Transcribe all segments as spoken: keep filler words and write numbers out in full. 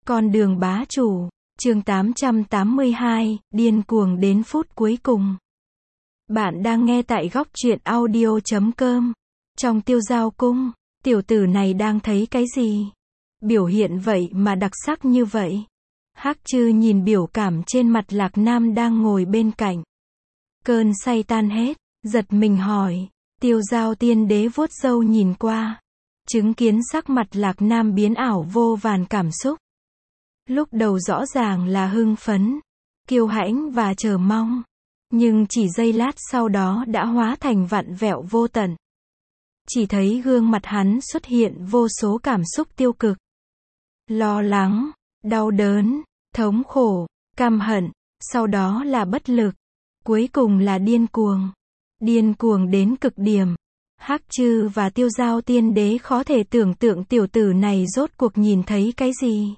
Con đường bá chủ, chương tám trăm tám mươi hai, điên cuồng đến phút cuối cùng. Bạn đang nghe tại góc truyện audio chấm com. Trong Tiêu Giao Cung, tiểu tử này đang thấy cái gì? Biểu hiện vậy mà đặc sắc như vậy. Hắc Trư nhìn biểu cảm trên mặt Lạc Nam đang ngồi bên cạnh. Cơn say tan hết, giật mình hỏi. Tiêu Giao Tiên Đế vuốt râu nhìn qua. Chứng kiến sắc mặt Lạc Nam biến ảo vô vàn cảm xúc. Lúc đầu rõ ràng là hưng phấn, kiêu hãnh và chờ mong. Nhưng chỉ giây lát sau đó đã hóa thành vặn vẹo vô tận. Chỉ thấy gương mặt hắn xuất hiện vô số cảm xúc tiêu cực. Lo lắng, đau đớn, thống khổ, căm hận, sau đó là bất lực. Cuối cùng là điên cuồng. Điên cuồng đến cực điểm. Hắc Trư và Tiêu Giao Tiên Đế khó thể tưởng tượng tiểu tử này rốt cuộc nhìn thấy cái gì.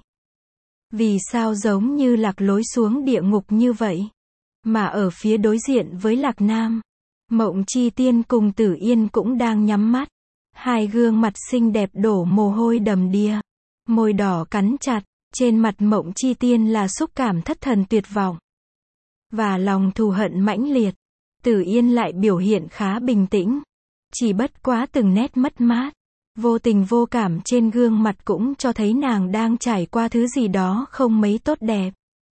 Vì sao giống như lạc lối xuống địa ngục như vậy? Mà ở phía đối diện với Lạc Nam, Mộng Chi Tiên cùng Tử Yên cũng đang nhắm mắt. Hai gương mặt xinh đẹp đổ mồ hôi đầm đìa. Môi đỏ cắn chặt, trên mặt Mộng Chi Tiên là xúc cảm thất thần tuyệt vọng. Và lòng thù hận mãnh liệt. Tử Yên lại biểu hiện khá bình tĩnh. Chỉ bất quá từng nét mất mát, vô tình vô cảm trên gương mặt cũng cho thấy nàng đang trải qua thứ gì đó không mấy tốt đẹp.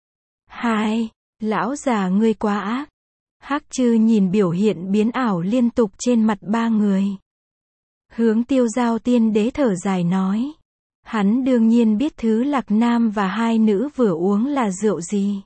Hai, lão già ngươi quá ác. Hắc Trư nhìn biểu hiện biến ảo liên tục trên mặt ba người. Hướng Tiêu Giao Tiên Đế thở dài nói. Hắn đương nhiên biết thứ Lạc Nam và hai nữ vừa uống là rượu gì.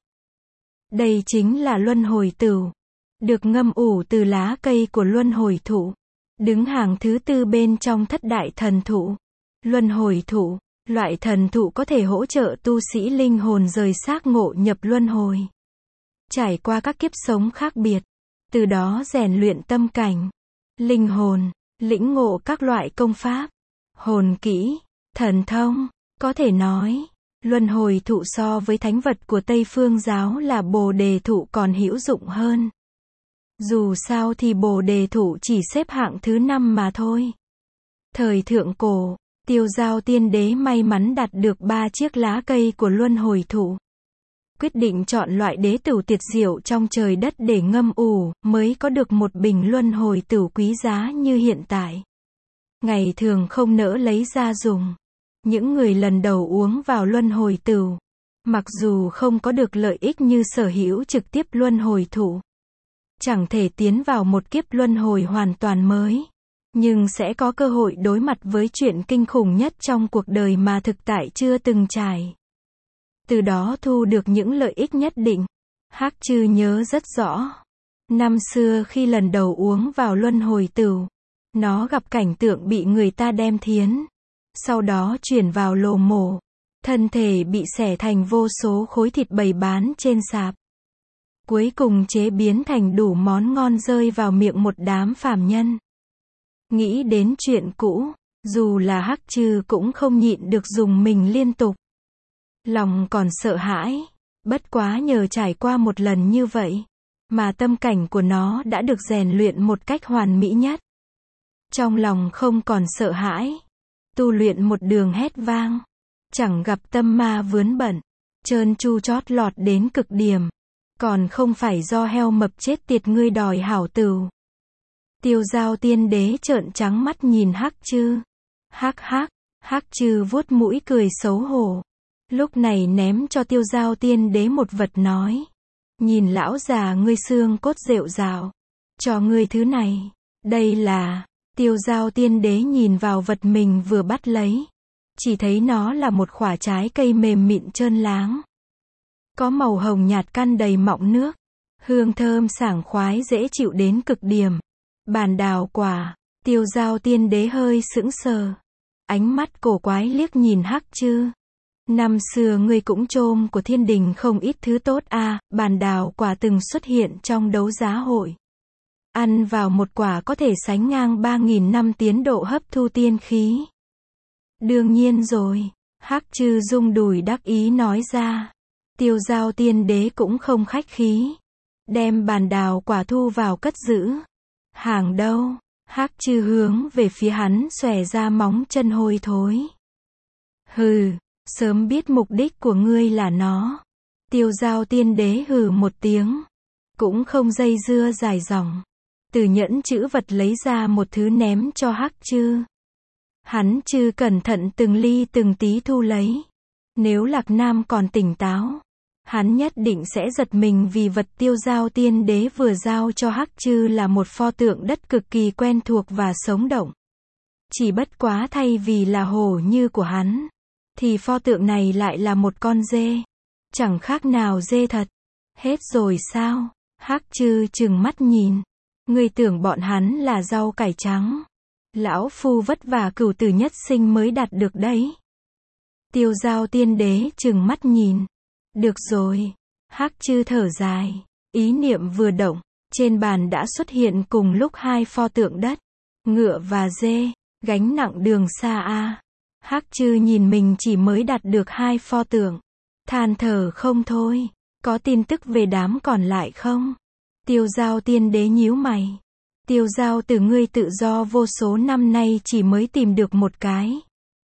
Đây chính là luân hồi tửu. Được ngâm ủ từ lá cây của luân hồi thụ. Đứng hàng thứ tư bên trong thất đại thần thụ. Luân hồi thụ, loại thần thụ có thể hỗ trợ tu sĩ linh hồn rời xác ngộ nhập luân hồi. Trải qua các kiếp sống khác biệt. Từ đó rèn luyện tâm cảnh, linh hồn, lĩnh ngộ các loại công pháp, hồn kỹ, thần thông. Có thể nói, luân hồi thụ so với thánh vật của Tây Phương giáo là bồ đề thụ còn hữu dụng hơn. Dù sao thì bồ đề thụ chỉ xếp hạng thứ năm mà thôi. Thời thượng cổ, Tiêu Giao Tiên Đế may mắn đạt được ba chiếc lá cây của luân hồi thụ. Quyết định chọn loại đế tửu tuyệt diệu trong trời đất để ngâm ủ, mới có được một bình luân hồi tửu quý giá như hiện tại. Ngày thường không nỡ lấy ra dùng. Những người lần đầu uống vào luân hồi tửu, mặc dù không có được lợi ích như sở hữu trực tiếp luân hồi thụ, chẳng thể tiến vào một kiếp luân hồi hoàn toàn mới, nhưng sẽ có cơ hội đối mặt với chuyện kinh khủng nhất trong cuộc đời mà thực tại chưa từng trải. Từ đó thu được những lợi ích nhất định. Hắc Trư nhớ rất rõ. Năm xưa khi lần đầu uống vào luân hồi tửu, nó gặp cảnh tượng bị người ta đem thiến, sau đó chuyển vào lò mổ, thân thể bị xẻ thành vô số khối thịt bày bán trên sạp. Cuối cùng chế biến thành đủ món ngon rơi vào miệng một đám phàm nhân. Nghĩ đến chuyện cũ, dù là Hắc Trư cũng không nhịn được dùng mình liên tục. Lòng còn sợ hãi, bất quá nhờ trải qua một lần như vậy, mà tâm cảnh của nó đã được rèn luyện một cách hoàn mỹ nhất. Trong lòng không còn sợ hãi, tu luyện một đường hét vang, chẳng gặp tâm ma vướng bận, trơn tru chót lọt đến cực điểm. Còn không phải do heo mập chết tiệt ngươi đòi hảo tửu. Tiêu Giao Tiên Đế trợn trắng mắt nhìn Hắc Trư. Hắc hắc, Hắc Trư vuốt mũi cười xấu hổ. Lúc này ném cho Tiêu Giao Tiên Đế một vật nói. Nhìn lão già ngươi xương cốt rệu rào. Cho ngươi thứ này. Đây là... Tiêu Giao Tiên Đế nhìn vào vật mình vừa bắt lấy. Chỉ thấy nó là một quả trái cây mềm mịn trơn láng. Có màu hồng nhạt căn đầy mọng nước. Hương thơm sảng khoái dễ chịu đến cực điểm. Bàn đào quả. Tiêu Giao Tiên Đế hơi sững sờ. Ánh mắt cổ quái liếc nhìn Hắc Trư. Năm xưa ngươi cũng trôm của thiên đình không ít thứ tốt à, bàn đào quả từng xuất hiện trong đấu giá hội. Ăn vào một quả có thể sánh ngang ba nghìn năm tiến độ hấp thu tiên khí. Đương nhiên rồi. Hắc Trư rung đùi đắc ý nói ra. Tiêu Giao Tiên Đế cũng không khách khí. Đem bàn đào quả thu vào cất giữ. Hàng đâu? Hắc Trư hướng về phía hắn xòe ra móng chân hôi thối. Hừ, Sớm biết mục đích của ngươi là nó. Tiêu Giao tiên đế hừ một tiếng. Cũng không dây dưa dài dòng. Từ nhẫn chữ vật lấy ra một thứ ném cho Hắc Trư. Hắn Trư cẩn thận từng ly từng tí thu lấy. Nếu Lạc Nam còn tỉnh táo, hắn nhất định sẽ giật mình vì vật Tiêu Giao tiên đế vừa giao cho Hắc Trư là một pho tượng đất cực kỳ quen thuộc và sống động. Chỉ bất quá thay vì là hổ như của hắn, thì pho tượng này lại là một con dê. Chẳng khác nào dê thật. Hết rồi sao? Hắc Trư trừng mắt nhìn. Ngươi tưởng bọn hắn là rau cải trắng. Lão phu vất vả cửu tử nhất sinh mới đạt được đấy. Tiêu Giao tiên đế trừng mắt nhìn. Được rồi. Hắc Trư thở dài. Ý niệm vừa động, trên bàn đã xuất hiện cùng lúc hai pho tượng đất. Ngựa và dê. Gánh nặng đường xa a. Hắc Trư nhìn mình chỉ mới đạt được hai pho tượng. Than thở không thôi. Có tin tức về đám còn lại không? Tiêu Giao tiên đế nhíu mày. Tiêu Giao từ ngươi tự do vô số năm nay chỉ mới tìm được một cái.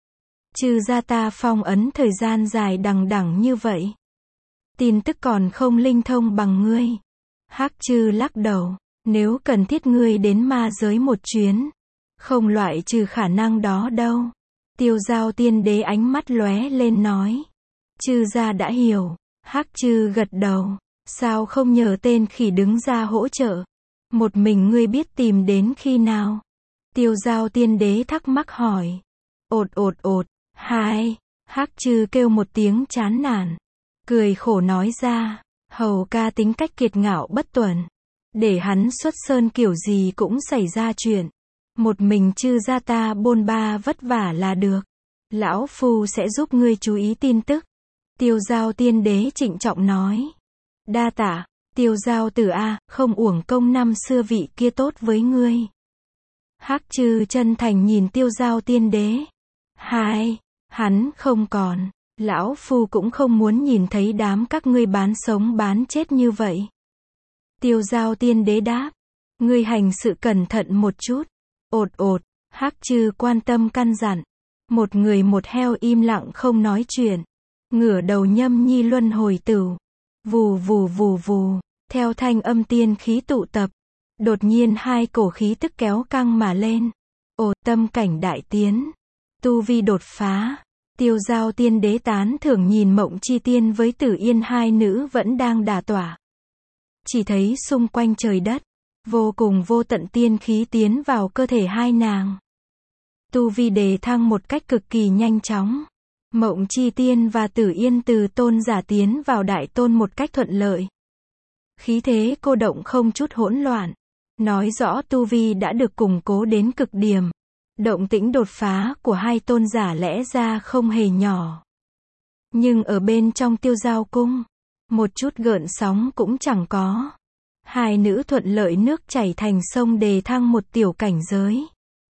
Trừ ra ta phong ấn thời gian dài đằng đẵng như vậy. Tin tức còn không linh thông bằng ngươi. Hắc Trư lắc đầu. Nếu cần thiết ngươi đến ma giới một chuyến. Không loại trừ khả năng đó đâu. Tiêu Giao tiên đế ánh mắt lóe lên nói. Trư gia đã hiểu. Hắc Trư gật đầu. Sao không nhờ tên khỉ đứng ra hỗ trợ? Một mình ngươi biết tìm đến khi nào? Tiêu Giao tiên đế thắc mắc hỏi. Ột ột ột. Hai. Hắc Trư kêu một tiếng chán nản. Cười khổ nói ra. Hầu ca tính cách kiệt ngạo bất tuần. Để hắn xuất sơn kiểu gì cũng xảy ra chuyện. Một mình Trư gia ta bôn ba vất vả là được. Lão phu sẽ giúp ngươi chú ý tin tức. Tiêu Giao tiên đế trịnh trọng nói. Đa tạ. Tiêu Giao tử a, không uổng công năm xưa vị kia tốt với ngươi. Hắc Trư chân thành nhìn Tiêu Giao tiên đế. Hai. Hắn không còn. Lão phu cũng không muốn nhìn thấy đám các ngươi bán sống bán chết như vậy. Tiêu Giao tiên đế đáp. Ngươi hành sự cẩn thận một chút. Ột ột. Hắc Trư quan tâm căn dặn. Một người một heo im lặng không nói chuyện. Ngửa đầu nhâm nhi luân hồi tửu. Vù vù vù vù. Theo thanh âm tiên khí tụ tập. Đột nhiên hai cổ khí tức kéo căng mà lên. Ồ, tâm cảnh đại tiến. Tu vi đột phá. Tiêu Giao tiên đế tán thưởng nhìn Mộng Chi Tiên với Tử Yên hai nữ vẫn đang đả tỏa. Chỉ thấy xung quanh trời đất. Vô cùng vô tận tiên khí tiến vào cơ thể hai nàng. Tu vi đề thăng một cách cực kỳ nhanh chóng. Mộng Chi Tiên và Tử Yên từ tôn giả tiến vào đại tôn một cách thuận lợi. Khí thế cô động không chút hỗn loạn. Nói rõ tu vi đã được củng cố đến cực điểm. Động tĩnh đột phá của hai tôn giả lẽ ra không hề nhỏ. Nhưng ở bên trong Tiêu Giao cung, một chút gợn sóng cũng chẳng có. Hai nữ thuận lợi nước chảy thành sông đề thăng một tiểu cảnh giới.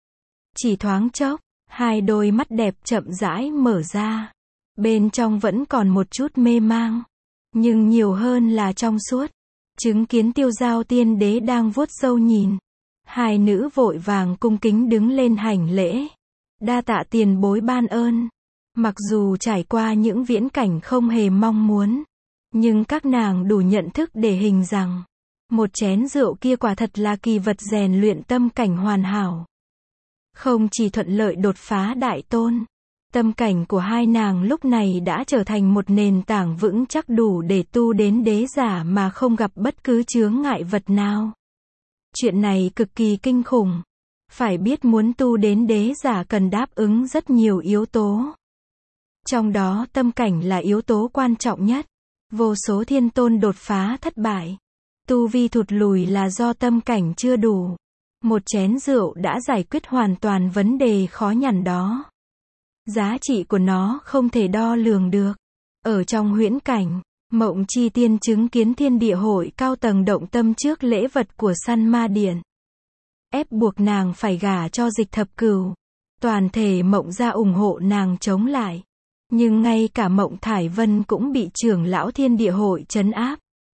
Chỉ thoáng chốc, hai đôi mắt đẹp chậm rãi mở ra. Bên trong vẫn còn một chút mê mang. Nhưng nhiều hơn là trong suốt. Chứng kiến Tiêu Giao tiên đế đang vuốt râu nhìn. Hai nữ vội vàng cung kính đứng lên hành lễ. Đa tạ tiền bối ban ơn. Mặc dù trải qua những viễn cảnh không hề mong muốn. Nhưng các nàng đủ nhận thức để hình rằng. Một chén rượu kia quả thật là kỳ vật rèn luyện tâm cảnh hoàn hảo. Không chỉ thuận lợi đột phá đại tôn. Tâm cảnh của hai nàng lúc này đã trở thành một nền tảng vững chắc đủ để tu đến đế giả mà không gặp bất cứ chướng ngại vật nào. Chuyện này cực kỳ kinh khủng. Phải biết muốn tu đến đế giả cần đáp ứng rất nhiều yếu tố. Trong đó tâm cảnh là yếu tố quan trọng nhất. Vô số thiên tôn đột phá thất bại. Tu vi thụt lùi là do tâm cảnh chưa đủ. Một chén rượu đã giải quyết hoàn toàn vấn đề khó nhằn đó. Giá trị của nó không thể đo lường được. Ở trong huyễn cảnh, Mộng Chi Tiên chứng kiến thiên địa hội cao tầng động tâm trước lễ vật của săn ma điện. Ép buộc nàng phải gả cho Dịch Thập Cửu. Toàn thể Mộng gia ủng hộ nàng chống lại. Nhưng ngay cả Mộng Thải Vân cũng bị trưởng lão thiên địa hội trấn áp.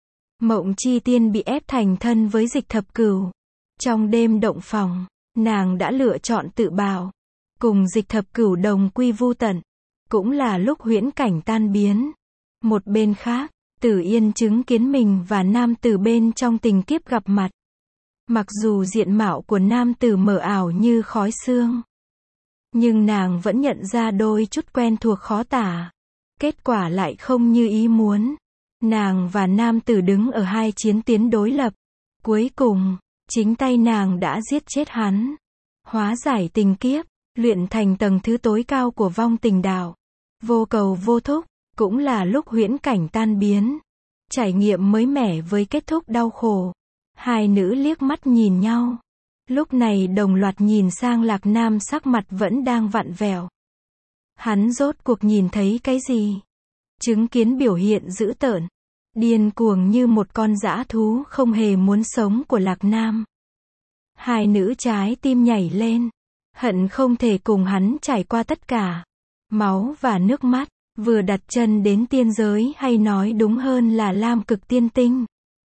Mộng Chi Tiên bị ép thành thân với Dịch Thập Cửu. Trong đêm động phòng, nàng đã lựa chọn tự bào. Cùng Dịch Thập Cửu đồng quy vu tận. cũng là lúc huyễn cảnh tan biến. Một bên khác, Tử Yên chứng kiến mình và nam tử bên trong tình kiếp gặp mặt. Mặc dù diện mạo của nam tử mờ ảo như khói sương, nhưng nàng vẫn nhận ra đôi chút quen thuộc khó tả. Kết quả lại không như ý muốn. Nàng và nam tử đứng ở hai chiến tuyến đối lập. Cuối cùng, chính tay nàng đã giết chết hắn. Hóa giải tình kiếp, luyện thành tầng thứ tối cao của vong tình đạo. Vô cầu vô thúc, cũng là lúc huyễn cảnh tan biến. Trải nghiệm mới mẻ với kết thúc đau khổ. Hai nữ liếc mắt nhìn nhau. Lúc này đồng loạt nhìn sang Lạc Nam, sắc mặt vẫn đang vặn vẹo. Hắn rốt cuộc nhìn thấy cái gì? Chứng kiến biểu hiện dữ tợn, điên cuồng như một con dã thú không hề muốn sống của Lạc Nam. Hai nữ trái tim nhảy lên, hận không thể cùng hắn trải qua tất cả. Máu và nước mắt, vừa đặt chân đến tiên giới, hay nói đúng hơn là Lam Cực Tiên Tinh.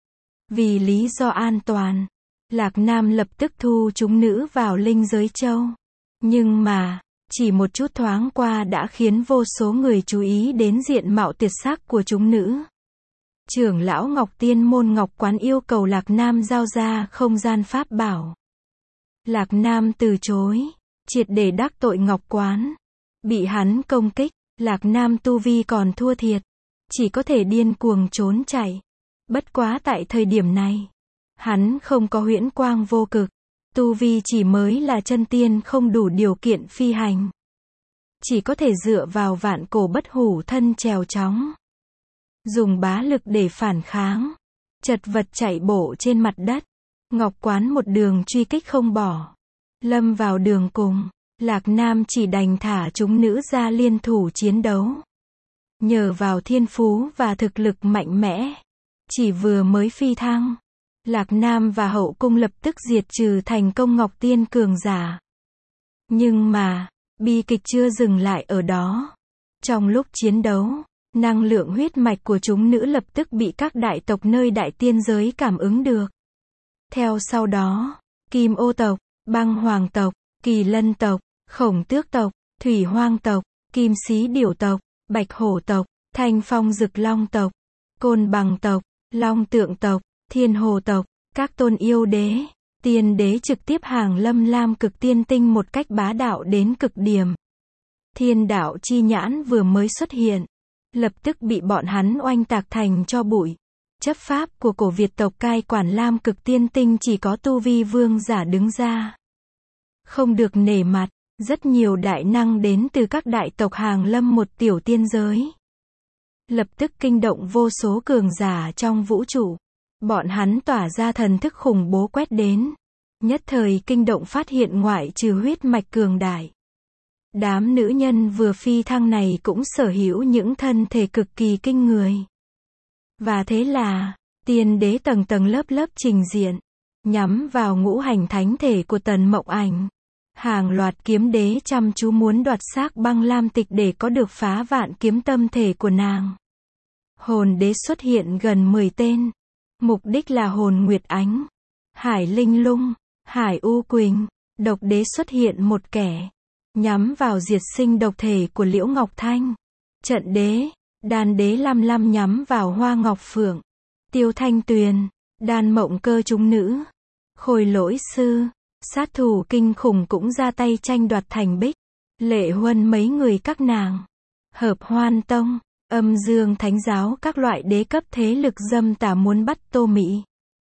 Vì lý do an toàn, Lạc Nam lập tức thu chúng nữ vào Linh Giới Châu. Nhưng mà, chỉ một chút thoáng qua đã khiến vô số người chú ý đến diện mạo tuyệt sắc của chúng nữ. Trưởng lão Ngọc Tiên môn Ngọc Quán yêu cầu Lạc Nam giao ra không gian pháp bảo. Lạc Nam từ chối, triệt để đắc tội Ngọc Quán. Bị hắn công kích, Lạc Nam tu vi còn thua thiệt, chỉ có thể điên cuồng trốn chạy. Bất quá tại thời điểm này, hắn không có huyễn quang vô cực, tu vi chỉ mới là chân tiên, không đủ điều kiện phi hành. Chỉ có thể dựa vào vạn cổ bất hủ thân trèo chóng. Dùng bá lực để phản kháng. Chật vật chạy bộ trên mặt đất. Ngọc Quán một đường truy kích không bỏ. Lâm vào đường cùng, Lạc Nam chỉ đành thả chúng nữ ra liên thủ chiến đấu. Nhờ vào thiên phú và thực lực mạnh mẽ, chỉ vừa mới phi thăng, Lạc Nam và hậu cung lập tức diệt trừ thành công Ngọc Tiên cường giả. Nhưng mà, bi kịch chưa dừng lại ở đó. Trong lúc chiến đấu, năng lượng huyết mạch của chúng nữ lập tức bị các đại tộc nơi đại tiên giới cảm ứng được. Theo sau đó, Kim Ô tộc, Băng Hoàng tộc, Kỳ Lân tộc, Khổng Tước tộc, Thủy Hoang tộc, Kim Xí Điểu tộc, Bạch Hổ tộc, Thanh Phong Dực Long tộc, Côn Bằng tộc, Long Tượng tộc, Thiên Hồ tộc, các tôn yêu đế, tiên đế trực tiếp hàng lâm Lam Cực Tiên Tinh một cách bá đạo đến cực điểm. Thiên đạo chi nhãn vừa mới xuất hiện, lập tức bị bọn hắn oanh tạc thành tro bụi. Chấp pháp của cổ Việt tộc cai quản Lam Cực Tiên Tinh chỉ có tu vi vương giả đứng ra. Không được nể mặt, rất nhiều đại năng đến từ các đại tộc hàng lâm một tiểu tiên giới. Lập tức kinh động vô số cường giả trong vũ trụ. Bọn hắn tỏa ra thần thức khủng bố quét đến. Nhất thời kinh động phát hiện ngoại trừ huyết mạch cường đại. Đám nữ nhân vừa phi thăng này cũng sở hữu những thân thể cực kỳ kinh người. Và thế là, tiên đế tầng tầng lớp lớp trình diện, nhắm vào ngũ hành thánh thể của Tần Mộng Ảnh. Hàng loạt kiếm đế chăm chú muốn đoạt xác Băng Lam Tịch để có được phá vạn kiếm tâm thể của nàng. Hồn đế xuất hiện gần mười tên. Mục đích là hồn Nguyệt Ánh, Hải Linh Lung, Hải U Quỳnh. Độc đế xuất hiện một kẻ, nhắm vào diệt sinh độc thể của Liễu Ngọc Thanh. Trận đế, Đan đế Lam Lam nhắm vào Hoa Ngọc Phượng, Tiêu Thanh Tuyền, Đan Mộng Cơ chúng nữ. Khôi Lỗi sư, sát thủ kinh khủng cũng ra tay tranh đoạt Thành Bích, Lệ Huân mấy người các nàng. Hợp Hoan Tông, Âm Dương Thánh giáo các loại đế cấp thế lực dâm tà muốn bắt Tô Mỹ.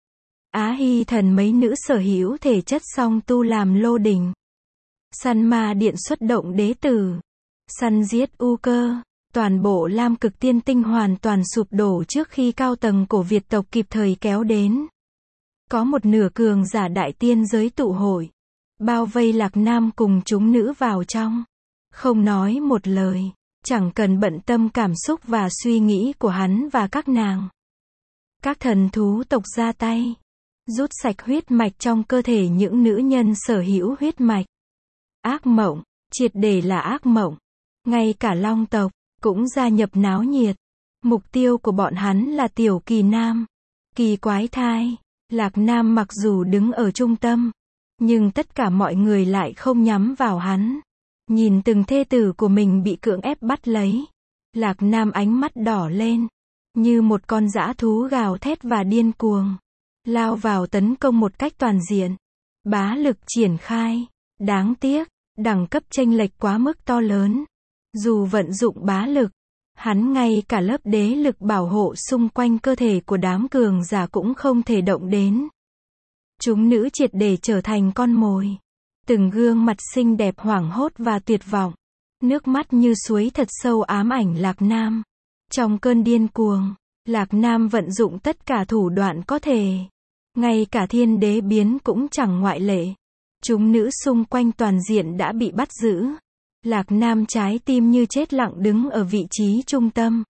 Á Hy Thần mấy nữ sở hữu thể chất song tu làm lô đình. Săn Ma Điện xuất động đế tử, săn giết U Cơ. Toàn bộ Lam Cực Tiên Tinh hoàn toàn sụp đổ trước khi cao tầng cổ Việt tộc kịp thời kéo đến. Có một nửa cường giả đại tiên giới tụ hội, bao vây Lạc Nam cùng chúng nữ vào trong. Không nói một lời, chẳng cần bận tâm cảm xúc và suy nghĩ của hắn và các nàng. Các thần thú tộc ra tay, rút sạch huyết mạch trong cơ thể những nữ nhân sở hữu huyết mạch. Ác mộng, triệt để là ác mộng. Ngay cả Long tộc cũng gia nhập náo nhiệt. Mục tiêu của bọn hắn là Tiểu Kỳ Nam, Kỳ Quái Thai. Lạc Nam mặc dù đứng ở trung tâm, nhưng tất cả mọi người lại không nhắm vào hắn. Nhìn từng thê tử của mình bị cưỡng ép bắt lấy. Lạc Nam ánh mắt đỏ lên. Như một con dã thú gào thét và điên cuồng. Lao vào tấn công một cách toàn diện. Bá lực triển khai. Đáng tiếc, đẳng cấp chênh lệch quá mức to lớn. Dù vận dụng bá lực, hắn ngay cả lớp đế lực bảo hộ xung quanh cơ thể của đám cường giả cũng không thể động đến. Chúng nữ triệt để trở thành con mồi. Từng gương mặt xinh đẹp hoảng hốt và tuyệt vọng. Nước mắt như suối thật sâu ám ảnh Lạc Nam. Trong cơn điên cuồng, Lạc Nam vận dụng tất cả thủ đoạn có thể. Ngay cả thiên đế biến cũng chẳng ngoại lệ. Chúng nữ xung quanh toàn diện đã bị bắt giữ. Lạc Nam trái tim như chết lặng đứng ở vị trí trung tâm.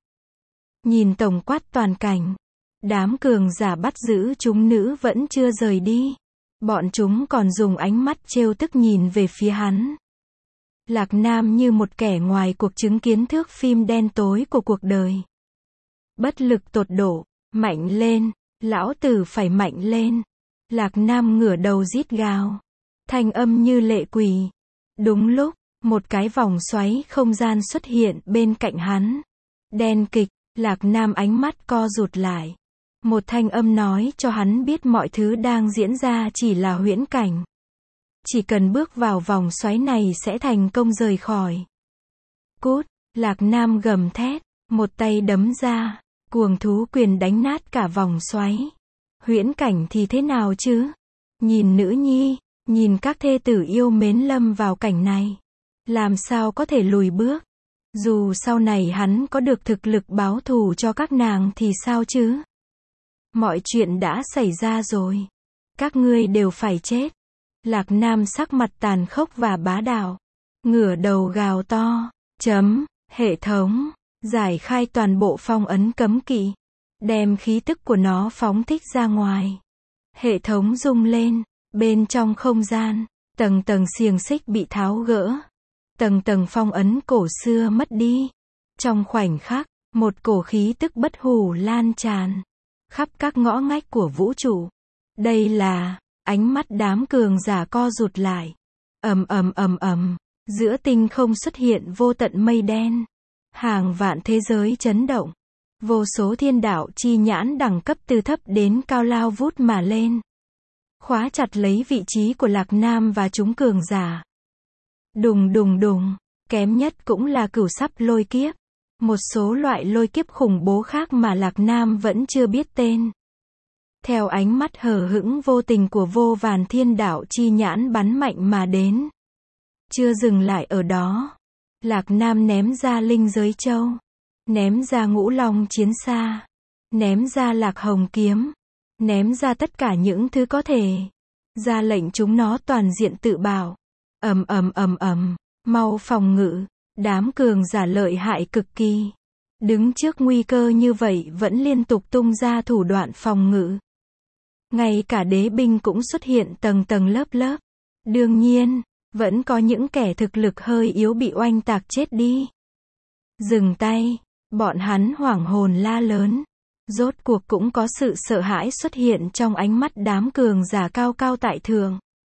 Nhìn tổng quát toàn cảnh. Đám cường giả bắt giữ chúng nữ vẫn chưa rời đi. Bọn chúng còn dùng ánh mắt trêu tức nhìn về phía hắn. Lạc Nam như một kẻ ngoài cuộc chứng kiến thước phim đen tối của cuộc đời. Bất lực tột độ, mạnh lên, lão tử phải mạnh lên. Lạc Nam ngửa đầu rít gào. Thanh âm như lệ quỷ. Đúng lúc, một cái vòng xoáy không gian xuất hiện bên cạnh hắn. Đen kịch, Lạc Nam ánh mắt co rụt lại. Một thanh âm nói cho hắn biết mọi thứ đang diễn ra chỉ là huyễn cảnh. Chỉ cần bước vào vòng xoáy này sẽ thành công rời khỏi. Cút, Lạc Nam gầm thét, một tay đấm ra, cuồng thú quyền đánh nát cả vòng xoáy. Huyễn cảnh thì thế nào chứ? Nhìn nữ nhi, nhìn các thê tử yêu mến lâm vào cảnh này. Làm sao có thể lùi bước? Dù sau này hắn có được thực lực báo thù cho các nàng thì sao chứ? Mọi chuyện đã xảy ra rồi. Các ngươi đều phải chết. Lạc Nam sắc mặt tàn khốc và bá đạo. Ngửa đầu gào to. Chấm. Hệ thống. Giải khai toàn bộ phong ấn cấm kỵ. Đem khí tức của nó phóng thích ra ngoài. Hệ thống rung lên. Bên trong không gian. Tầng tầng xiềng xích bị tháo gỡ. Tầng tầng phong ấn cổ xưa mất đi. Trong khoảnh khắc, một cổ khí tức bất hủ lan tràn. Khắp các ngõ ngách của vũ trụ. Đây là, ánh mắt đám cường giả co rụt lại. Ầm ầm ầm ầm, giữa tinh không xuất hiện vô tận mây đen. Hàng vạn thế giới chấn động. Vô số thiên đạo chi nhãn đẳng cấp từ thấp đến cao lao vút mà lên. Khóa chặt lấy vị trí của Lạc Nam và chúng cường giả. Đùng đùng đùng, kém nhất cũng là cửu sắp lôi kiếp. Một số loại lôi kiếp khủng bố khác mà Lạc Nam vẫn chưa biết tên. Theo ánh mắt hờ hững vô tình của vô vàn thiên đạo chi nhãn bắn mạnh mà đến. Chưa dừng lại ở đó. Lạc Nam ném ra linh giới châu. Ném ra ngũ long chiến xa. Ném ra lạc hồng kiếm. Ném ra tất cả những thứ có thể. Ra lệnh chúng nó toàn diện tự bảo. Ầm ầm ầm ầm, mau phòng ngự. Đám cường giả lợi hại cực kỳ. Đứng trước nguy cơ như vậy vẫn liên tục tung ra thủ đoạn phòng ngự. Ngay cả đế binh cũng xuất hiện tầng tầng lớp lớp. Đương nhiên, vẫn có những kẻ thực lực hơi yếu bị oanh tạc chết đi. Dừng tay, bọn hắn hoảng hồn la lớn. Rốt cuộc cũng có sự sợ hãi xuất hiện trong ánh mắt đám cường giả cao cao tại thượng.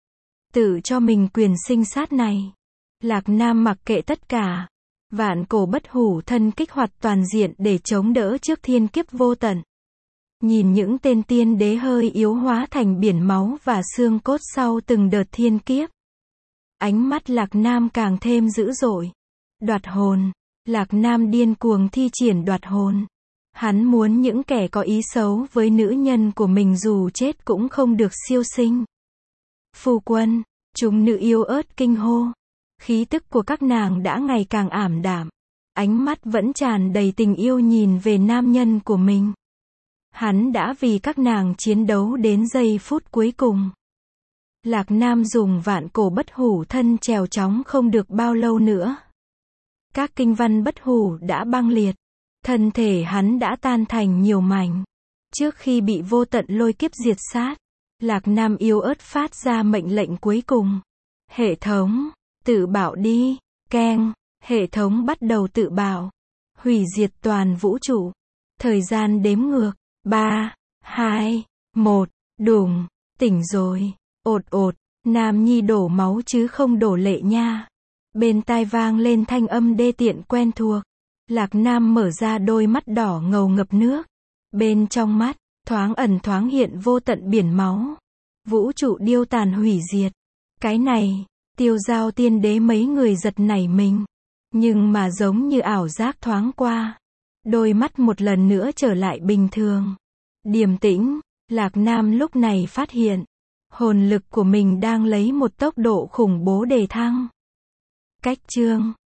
Tự cho mình quyền sinh sát này. Lạc Nam mặc kệ tất cả. Vạn cổ bất hủ thân kích hoạt toàn diện để chống đỡ trước thiên kiếp vô tận. Nhìn những tên tiên đế hơi yếu hóa thành biển máu và xương cốt sau từng đợt thiên kiếp. Ánh mắt Lạc Nam càng thêm dữ dội. Đoạt hồn. Lạc Nam điên cuồng thi triển đoạt hồn. Hắn muốn những kẻ có ý xấu với nữ nhân của mình dù chết cũng không được siêu sinh. Phu quân, chúng nữ yêu ớt kinh hô. Khí tức của các nàng đã ngày càng ảm đạm. Ánh mắt vẫn tràn đầy tình yêu nhìn về nam nhân của mình. Hắn đã vì các nàng chiến đấu đến giây phút cuối cùng. Lạc Nam dùng vạn cổ bất hủ thân trèo chóng không được bao lâu nữa. Các kinh văn bất hủ đã băng liệt. Thân thể hắn đã tan thành nhiều mảnh. Trước khi bị vô tận lôi kiếp diệt sát, Lạc Nam yếu ớt phát ra mệnh lệnh cuối cùng. Hệ thống, tự bảo đi, keng, hệ thống bắt đầu tự bảo. Hủy diệt toàn vũ trụ. Thời gian đếm ngược, ba, hai, một, đùng, tỉnh rồi, ột ột, Nam Nhi đổ máu chứ không đổ lệ nha. Bên tai vang lên thanh âm đê tiện quen thuộc. Lạc Nam mở ra đôi mắt đỏ ngầu ngập nước. Bên trong mắt, thoáng ẩn thoáng hiện vô tận biển máu. Vũ trụ điêu tàn hủy diệt. Cái này, Tiêu Giao tiên đế mấy người giật nảy mình. Nhưng mà giống như ảo giác thoáng qua. Đôi mắt một lần nữa trở lại bình thường. Điềm tĩnh, Lạc Nam lúc này phát hiện. Hồn lực của mình đang lấy một tốc độ khủng bố đề thăng. Cách chương